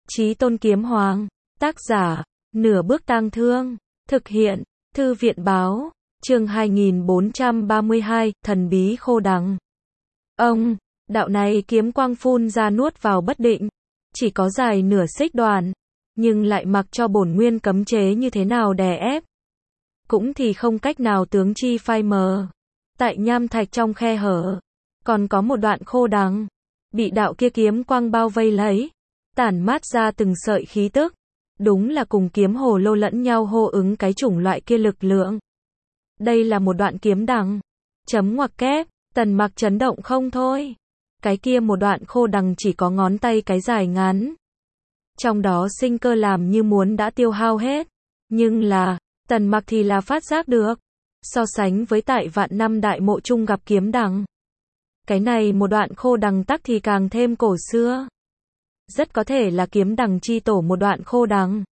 Chí Tôn Kiếm Hoàng. Tác giả, Nửa Bước Tang Thương. Thực hiện, Thư viện báo. Chương 2432, Thần bí khô đằng. Ông, đạo này kiếm quang phun ra nuốt vào bất định. Chỉ có dài nửa xích đoạn. Nhưng lại mặc cho bổn nguyên cấm chế như thế nào đè ép. Cũng thì không cách nào tướng chi phai mờ. Tại nham thạch trong khe hở. Còn có một đoạn khô đằng. Bị đạo kia kiếm quang bao vây lấy. Tản mát ra từng sợi khí tức. Đúng là cùng kiếm hồ lô lẫn nhau hô ứng cái chủng loại kia lực lượng. Đây là một đoạn kiếm đằng. Chấm ngoặc kép, Tần Mặc chấn động không thôi. Cái kia một đoạn khô đằng chỉ có ngón tay cái dài ngắn. Trong đó sinh cơ làm như muốn đã tiêu hao hết. Nhưng là, Tần Mặc thì là phát giác được. So sánh với tại vạn năm đại mộ chung gặp kiếm đằng. Cái này một đoạn khô đằng tắc thì càng thêm cổ xưa. Rất có thể là kiếm đằng chi tổ một đoạn khô đằng.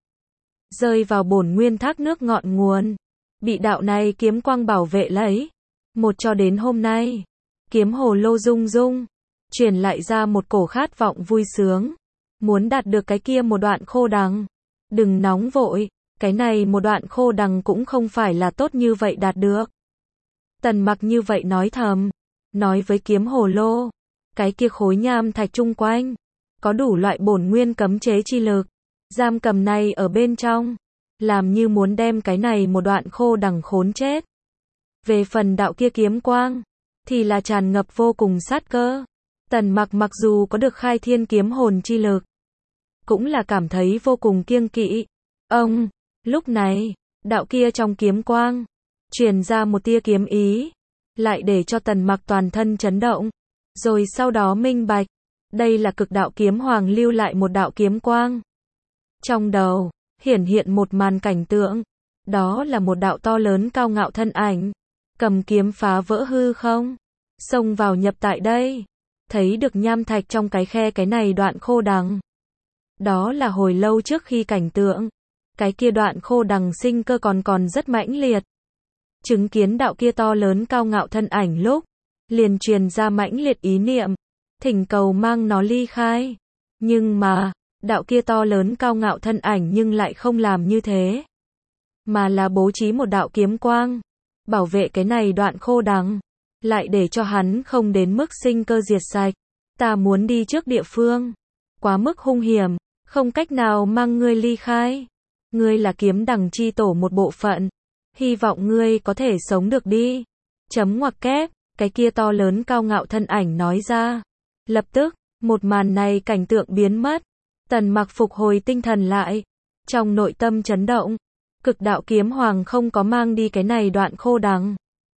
Rơi vào bổn nguyên thác nước ngọn nguồn. Bị đạo này kiếm quang bảo vệ lấy. Một cho đến hôm nay. Kiếm hồ lô rung rung. Truyền lại ra một cổ khát vọng vui sướng. Muốn đạt được cái kia một đoạn khô đằng. Đừng nóng vội. Cái này một đoạn khô đằng cũng không phải là tốt như vậy đạt được. Tần Mặc như vậy nói thầm. Nói với kiếm hồ lô. Cái kia khối nham thạch chung quanh. Có đủ loại bổn nguyên cấm chế chi lực. Giam cầm này ở bên trong. Làm như muốn đem cái này một đoạn khô đằng khốn chết. Về phần đạo kia kiếm quang. Thì là tràn ngập vô cùng sát cơ. Tần Mặc mặc dù có được khai thiên kiếm hồn chi lực. Cũng là cảm thấy vô cùng kiêng kỵ. Ông, lúc này, đạo kia trong kiếm quang. Truyền ra một tia kiếm ý. Lại để cho Tần Mặc toàn thân chấn động. Rồi sau đó minh bạch. Đây là cực đạo kiếm hoàng lưu lại một đạo kiếm quang. Trong đầu, hiển hiện một màn cảnh tượng. Đó là một đạo to lớn cao ngạo thân ảnh. Cầm kiếm phá vỡ hư không. Xông vào nhập tại đây. Thấy được nham thạch trong cái khe cái này đoạn khô đằng. Đó là hồi lâu trước khi cảnh tượng. Cái kia đoạn khô đằng sinh cơ còn rất mãnh liệt. Chứng kiến đạo kia to lớn cao ngạo thân ảnh lúc. Liền truyền ra mãnh liệt ý niệm. Thỉnh cầu mang nó ly khai. Nhưng mà, đạo kia to lớn cao ngạo thân ảnh nhưng lại không làm như thế. Mà là bố trí một đạo kiếm quang. Bảo vệ cái này đoạn khô đằng. Lại để cho hắn không đến mức sinh cơ diệt sạch. Ta muốn đi trước địa phương. Quá mức hung hiểm. Không cách nào mang ngươi ly khai. Ngươi là kiếm đằng chi tổ một bộ phận. Hy vọng ngươi có thể sống được đi. Chấm ngoặc kép. Cái kia to lớn cao ngạo thân ảnh nói ra. Lập tức, một màn này cảnh tượng biến mất. Tần Mặc phục hồi tinh thần lại. Trong nội tâm chấn động. Cực đạo kiếm hoàng không có mang đi cái này đoạn khô đằng.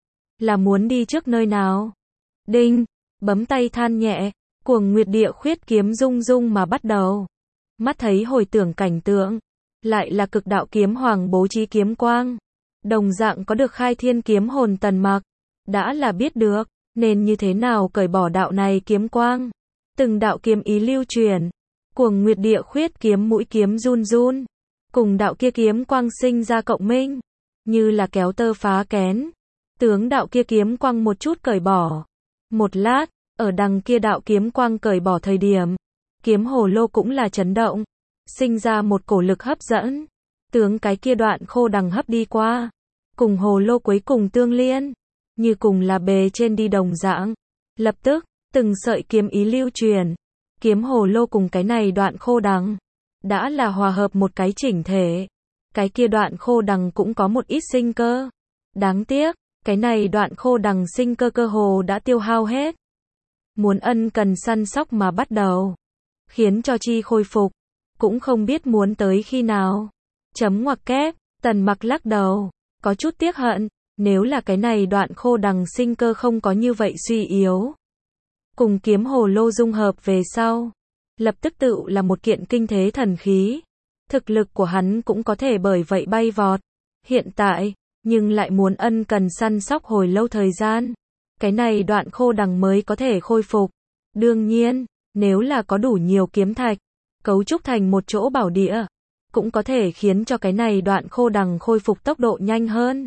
Là muốn đi trước nơi nào? Đinh, bấm tay than nhẹ. Cuồng nguyệt địa khuyết kiếm rung rung mà bắt đầu. Mắt thấy hồi tưởng cảnh tượng. Lại là cực đạo kiếm hoàng bố trí kiếm quang. Đồng dạng có được khai thiên kiếm hồn Tần Mặc. Đã là biết được. Nên như thế nào cởi bỏ đạo này kiếm quang. Từng đạo kiếm ý lưu truyền. Cuồng nguyệt địa khuyết kiếm mũi kiếm run run. Cùng đạo kia kiếm quang sinh ra cộng minh. Như là kéo tơ phá kén. Tướng đạo kia kiếm quang một chút cởi bỏ. Một lát, ở đằng kia đạo kiếm quang cởi bỏ thời điểm. Kiếm hồ lô cũng là chấn động. Sinh ra một cổ lực hấp dẫn. Tướng cái kia đoạn khô đằng hấp đi qua. Cùng hồ lô cuối cùng tương liên. Như cùng là bề trên đi đồng dạng. Lập tức, từng sợi kiếm ý lưu truyền. Kiếm hồ lô cùng cái này đoạn khô đằng. Đã là hòa hợp một cái chỉnh thể. Cái kia đoạn khô đằng cũng có một ít sinh cơ. Đáng tiếc, cái này đoạn khô đằng sinh cơ cơ hồ đã tiêu hao hết. Muốn ân cần săn sóc mà bắt đầu. Khiến cho chi khôi phục. Cũng không biết muốn tới khi nào. Chấm ngoặc kép, Tần Mặc lắc đầu. Có chút tiếc hận. Nếu là cái này đoạn khô đằng sinh cơ không có như vậy suy yếu. Cùng kiếm hồ lô dung hợp về sau. Lập tức tự là một kiện kinh thế thần khí. Thực lực của hắn cũng có thể bởi vậy bay vọt. Hiện tại, nhưng lại muốn ân cần săn sóc hồi lâu thời gian. Cái này đoạn khô đằng mới có thể khôi phục. Đương nhiên, nếu là có đủ nhiều kiếm thạch. Cấu trúc thành một chỗ bảo địa. Cũng có thể khiến cho cái này đoạn khô đằng khôi phục tốc độ nhanh hơn.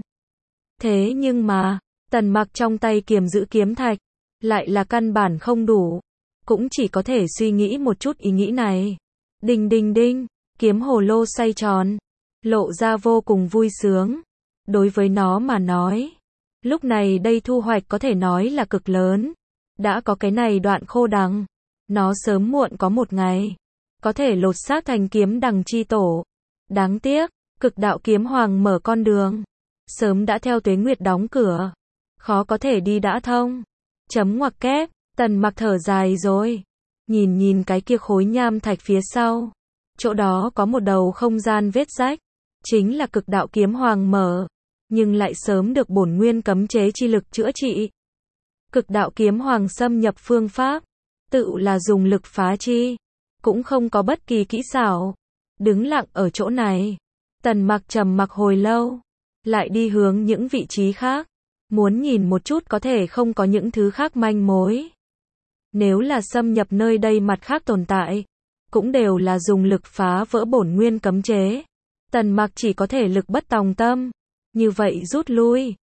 Thế nhưng mà, Tần Mặc trong tay kiềm giữ kiếm thạch, lại là căn bản không đủ. Cũng chỉ có thể suy nghĩ một chút ý nghĩ này. Đinh đinh đinh, kiếm hồ lô xoay tròn, lộ ra vô cùng vui sướng. Đối với nó mà nói, lúc này đây thu hoạch có thể nói là cực lớn. Đã có cái này đoạn khô đằng, nó sớm muộn có một ngày có thể lột xác thành kiếm đằng chi tổ. Đáng tiếc, Cực Đạo Kiếm Hoàng mở con đường, sớm đã theo Tuế Nguyệt đóng cửa, khó có thể đi đã thông. Chấm ngoặc kép, Tần Mặc thở dài rồi, nhìn cái kia khối nham thạch phía sau, chỗ đó có một đầu không gian vết rách, chính là Cực Đạo Kiếm Hoàng mở, nhưng lại sớm được bổn nguyên cấm chế chi lực chữa trị. Cực Đạo Kiếm Hoàng xâm nhập phương pháp, tự là dùng lực phá chi, cũng không có bất kỳ kỹ xảo. Đứng lặng ở chỗ này, Tần Mặc trầm mặc hồi lâu, lại đi hướng những vị trí khác, muốn nhìn một chút có thể không có những thứ khác manh mối. Nếu là xâm nhập nơi đây mặt khác tồn tại, cũng đều là dùng lực phá vỡ bổn nguyên cấm chế. Tần Mặc chỉ có thể lực bất tòng tâm, như vậy rút lui.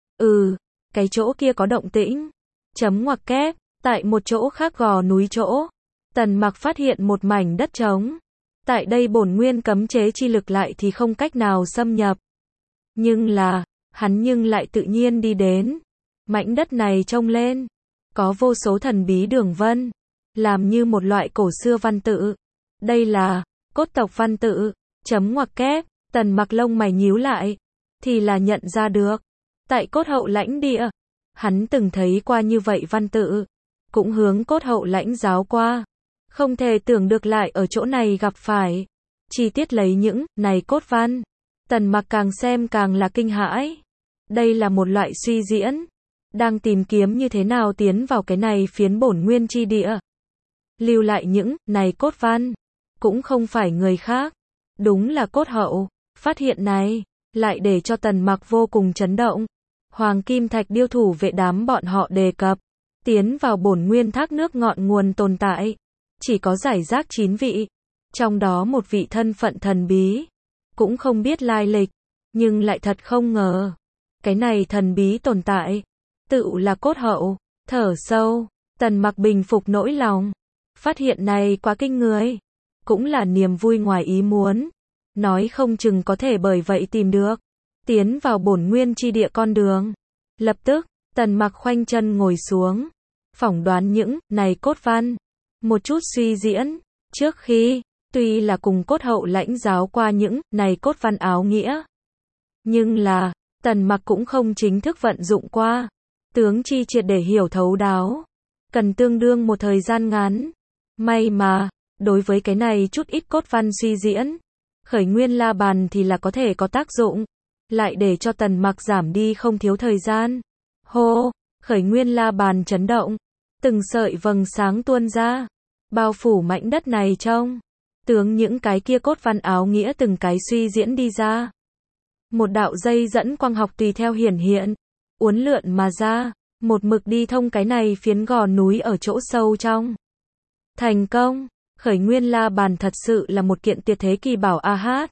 Cái chỗ kia có động tĩnh. Chấm ngoặc kép, tại một chỗ khác gò núi chỗ, Tần Mặc phát hiện một mảnh đất trống. Tại đây bổn nguyên cấm chế chi lực lại thì không cách nào xâm nhập. Nhưng hắn lại tự nhiên đi đến. Mảnh đất này trông lên, có vô số thần bí đường vân, làm như một loại cổ xưa văn tự. Đây là cốt tộc văn tự. Chấm ngoặc kép, Tần Mặc lông mày nhíu lại, thì là nhận ra được. Tại cốt hậu lãnh địa, hắn từng thấy qua như vậy văn tự, cũng hướng cốt hậu lãnh giáo qua. Không thể tưởng được lại ở chỗ này gặp phải. Chi tiết lấy những này cốt văn, Tần Mặc càng xem càng là kinh hãi. Đây là một loại suy diễn, đang tìm kiếm như thế nào tiến vào cái này phiến bổn nguyên chi địa. Lưu lại những này cốt văn, cũng không phải người khác, đúng là cốt hậu. Phát hiện này, lại để cho Tần Mặc vô cùng chấn động. Hoàng Kim Thạch điêu thủ vệ đám bọn họ đề cập, tiến vào bổn nguyên thác nước ngọn nguồn tồn tại, chỉ có giải rác 9 vị, trong đó một vị thân phận thần bí, cũng không biết lai lịch, nhưng lại thật không ngờ, cái này thần bí tồn tại, tự là cốt hậu. Thở sâu, Tần Mặc bình phục nỗi lòng, phát hiện này quá kinh người, cũng là niềm vui ngoài ý muốn, nói không chừng có thể bởi vậy tìm được tiến vào bổn nguyên chi địa con đường. Lập tức, Tần Mặc khoanh chân ngồi xuống, phỏng đoán những này cốt văn, một chút suy diễn. Trước khi, tuy là cùng cốt hậu lãnh giáo qua những này cốt văn áo nghĩa, nhưng là, Tần Mặc cũng không chính thức vận dụng qua. Tướng chi triệt để hiểu thấu đáo, cần tương đương một thời gian ngắn. May mà, đối với cái này chút ít cốt văn suy diễn, Khởi Nguyên La Bàn thì là có thể có tác dụng, lại để cho Tần Mặc giảm đi không thiếu thời gian. Hô, Khởi Nguyên La Bàn chấn động, từng sợi vầng sáng tuôn ra, bao phủ mảnh đất này trong. Tướng những cái kia cốt văn áo nghĩa từng cái suy diễn đi ra. Một đạo dây dẫn quang học tùy theo hiển hiện, uốn lượn mà ra, một mực đi thông cái này phiến gò núi ở chỗ sâu trong. Thành công, Khởi Nguyên La Bàn thật sự là một kiện tuyệt thế kỳ bảo a hát.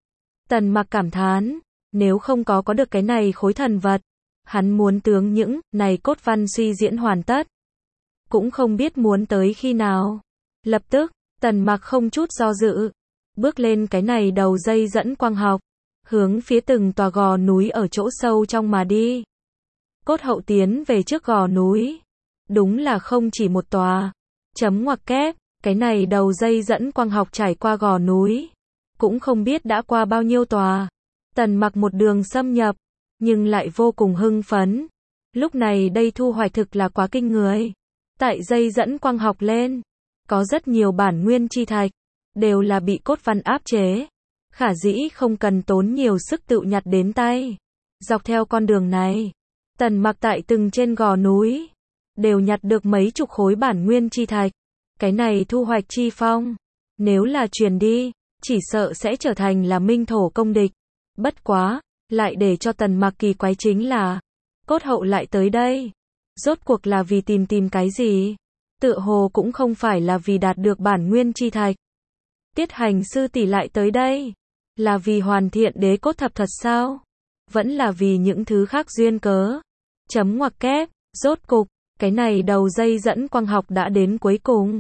Tần Mặc cảm thán, nếu không có được cái này khối thần vật, hắn muốn tướng những này cốt văn suy diễn hoàn tất, cũng không biết muốn tới khi nào. Lập tức, Tần Mặc không chút do dự, bước lên cái này đầu dây dẫn quang học, hướng phía từng tòa gò núi ở chỗ sâu trong mà đi. Cốt hậu tiến về trước gò núi, đúng là không chỉ một tòa. Chấm ngoặc kép, cái này đầu dây dẫn quang học trải qua gò núi, cũng không biết đã qua bao nhiêu tòa. Tần Mặc một đường xâm nhập, nhưng lại vô cùng hưng phấn. Lúc này đây thu hoạch thực là quá kinh người. Tại dây dẫn quang học lên, có rất nhiều bản nguyên chi thạch, đều là bị cốt văn áp chế. Khả dĩ không cần tốn nhiều sức tự nhặt đến tay. Dọc theo con đường này, Tần Mặc tại từng trên gò núi, đều nhặt được mấy chục khối bản nguyên chi thạch. Cái này thu hoạch chi phong, nếu là truyền đi, chỉ sợ sẽ trở thành là minh thổ công địch. Bất quá, lại để cho Tần Mặc kỳ quái chính là, cốt hậu lại tới đây. Rốt cuộc là vì tìm cái gì? Tựa hồ cũng không phải là vì đạt được bản nguyên chi thạch. Tiết Hành sư tỷ lại tới đây, là vì hoàn thiện đế cốt thập thật sao? Vẫn là vì những thứ khác duyên cớ? Chấm ngoặc kép, rốt cục, cái này đầu dây dẫn quang học đã đến cuối cùng.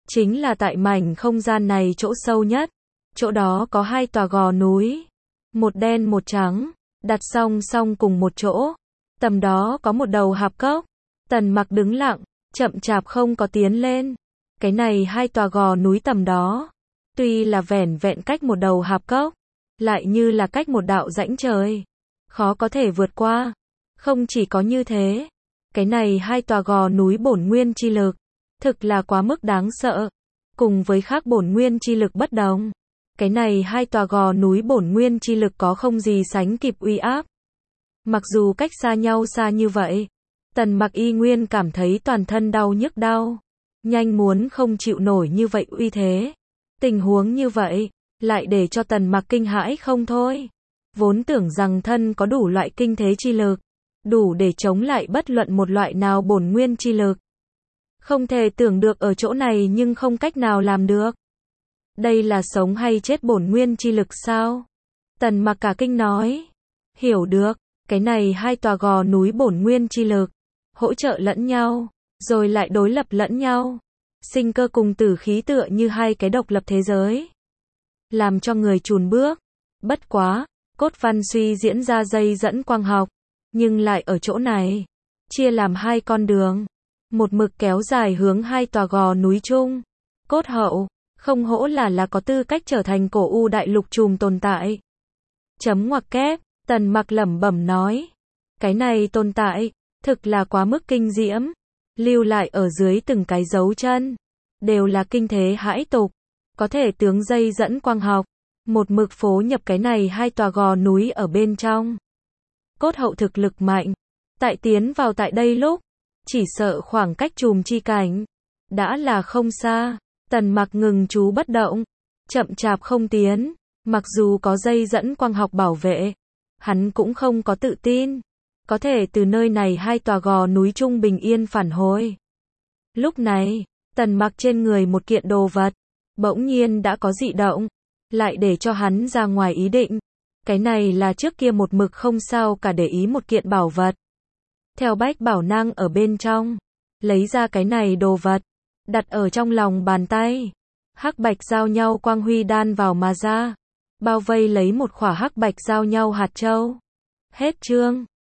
chính là tại mảnh không gian này chỗ sâu nhất. Chỗ đó có 2 tòa gò núi, một đen một trắng, đặt song song cùng một chỗ. Tầm đó có một đầu hạp cốc. Tần Mặc đứng lặng, chậm chạp không có tiến lên. Cái này 2 tòa gò núi tầm đó, tuy là vẻn vẹn cách một đầu hạp cốc, lại như là cách một đạo rãnh trời, khó có thể vượt qua. Không chỉ có như thế, cái này 2 tòa gò núi bổn nguyên chi lực, thực là quá mức đáng sợ. Cùng với khác bổn nguyên chi lực bất đồng, cái này 2 tòa gò núi bổn nguyên chi lực có không gì sánh kịp uy áp. Mặc dù cách xa nhau xa như vậy, Tần Mặc y nguyên cảm thấy toàn thân đau nhức đau, nhanh muốn không chịu nổi như vậy uy thế. Tình huống như vậy, lại để cho Tần Mặc kinh hãi không thôi. Vốn tưởng rằng thân có đủ loại kinh thế chi lực, đủ để chống lại bất luận một loại nào bổn nguyên chi lực. Không thể tưởng được ở chỗ này nhưng không cách nào làm được. Đây là sống hay chết bổn nguyên chi lực sao? Tần Mặc cả kinh nói. Hiểu được, cái này 2 tòa gò núi bổn nguyên chi lực, hỗ trợ lẫn nhau, rồi lại đối lập lẫn nhau. Sinh cơ cùng tử khí tựa như 2 cái độc lập thế giới, làm cho người chùn bước. Bất quá, cốt văn suy diễn ra dây dẫn quang học, nhưng lại ở chỗ này, chia làm 2 con đường, một mực kéo dài hướng 2 tòa gò núi chung. Cốt hậu, không hổ là có tư cách trở thành cổ u đại lục trùm tồn tại. Chấm ngoặc kép, Tần Mặc lẩm bẩm nói. Cái này tồn tại, thực là quá mức kinh diễm, lưu lại ở dưới từng cái dấu chân, đều là kinh thế hãi tục, có thể tướng dây dẫn quang học, một mực phố nhập cái này 2 tòa gò núi ở bên trong. Cốt hậu thực lực mạnh, tại tiến vào tại đây lúc, chỉ sợ khoảng cách trùm chi cảnh, đã là không xa. Tần Mặc ngừng chú bất động, chậm chạp không tiến, mặc dù có dây dẫn quang học bảo vệ, hắn cũng không có tự tin, có thể từ nơi này 2 tòa gò núi chung bình yên phản hồi. Lúc này, Tần Mặc trên người một kiện đồ vật, bỗng nhiên đã có dị động, lại để cho hắn ra ngoài ý định. Cái này là trước kia một mực không sao cả để ý một kiện bảo vật. Theo bách bảo năng ở bên trong, lấy ra cái này đồ vật, đặt ở trong lòng bàn tay. Hắc bạch giao nhau quang huy đan vào mà ra, bao vây lấy một khỏa hắc bạch giao nhau hạt châu. Hết chương.